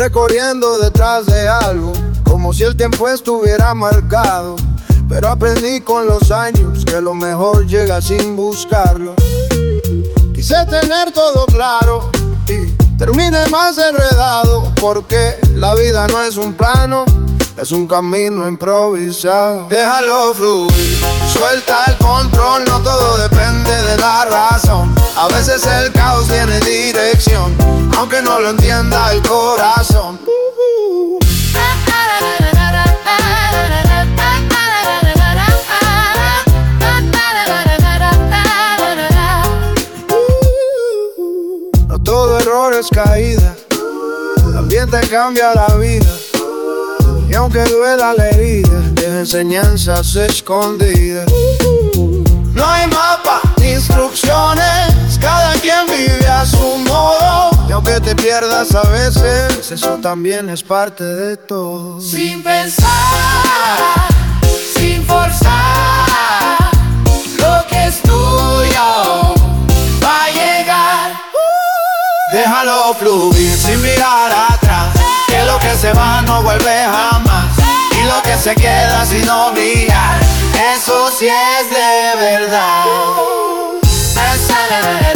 siempre corriendo detrás de algo, como si el tiempo estuviera marcado. Pero aprendí con los años que lo mejor llega sin buscarlo. Quise tener todo claro y terminé más enredado, porque la vida no es un plano, es un camino improvisado. Déjalo fluir, suelta el control, no todo depende de la razón. A veces el caos tiene dirección, aunque no lo entienda el corazón. No todo error es caída, también te cambia la vida. Y aunque duela la herida, deja enseñanzas escondidas. No hay mapa ni instrucciones, cada quien vive a su modo. Y aunque te pierdas a veces, eso también es parte de todo. Sin pensar, sin forzar, lo que es tuyo va a llegar. Déjalo fluir sin mirar atrás, que lo que se va no vuelve jamás. Y lo que se queda sin olvidar, eso sí es de verdad.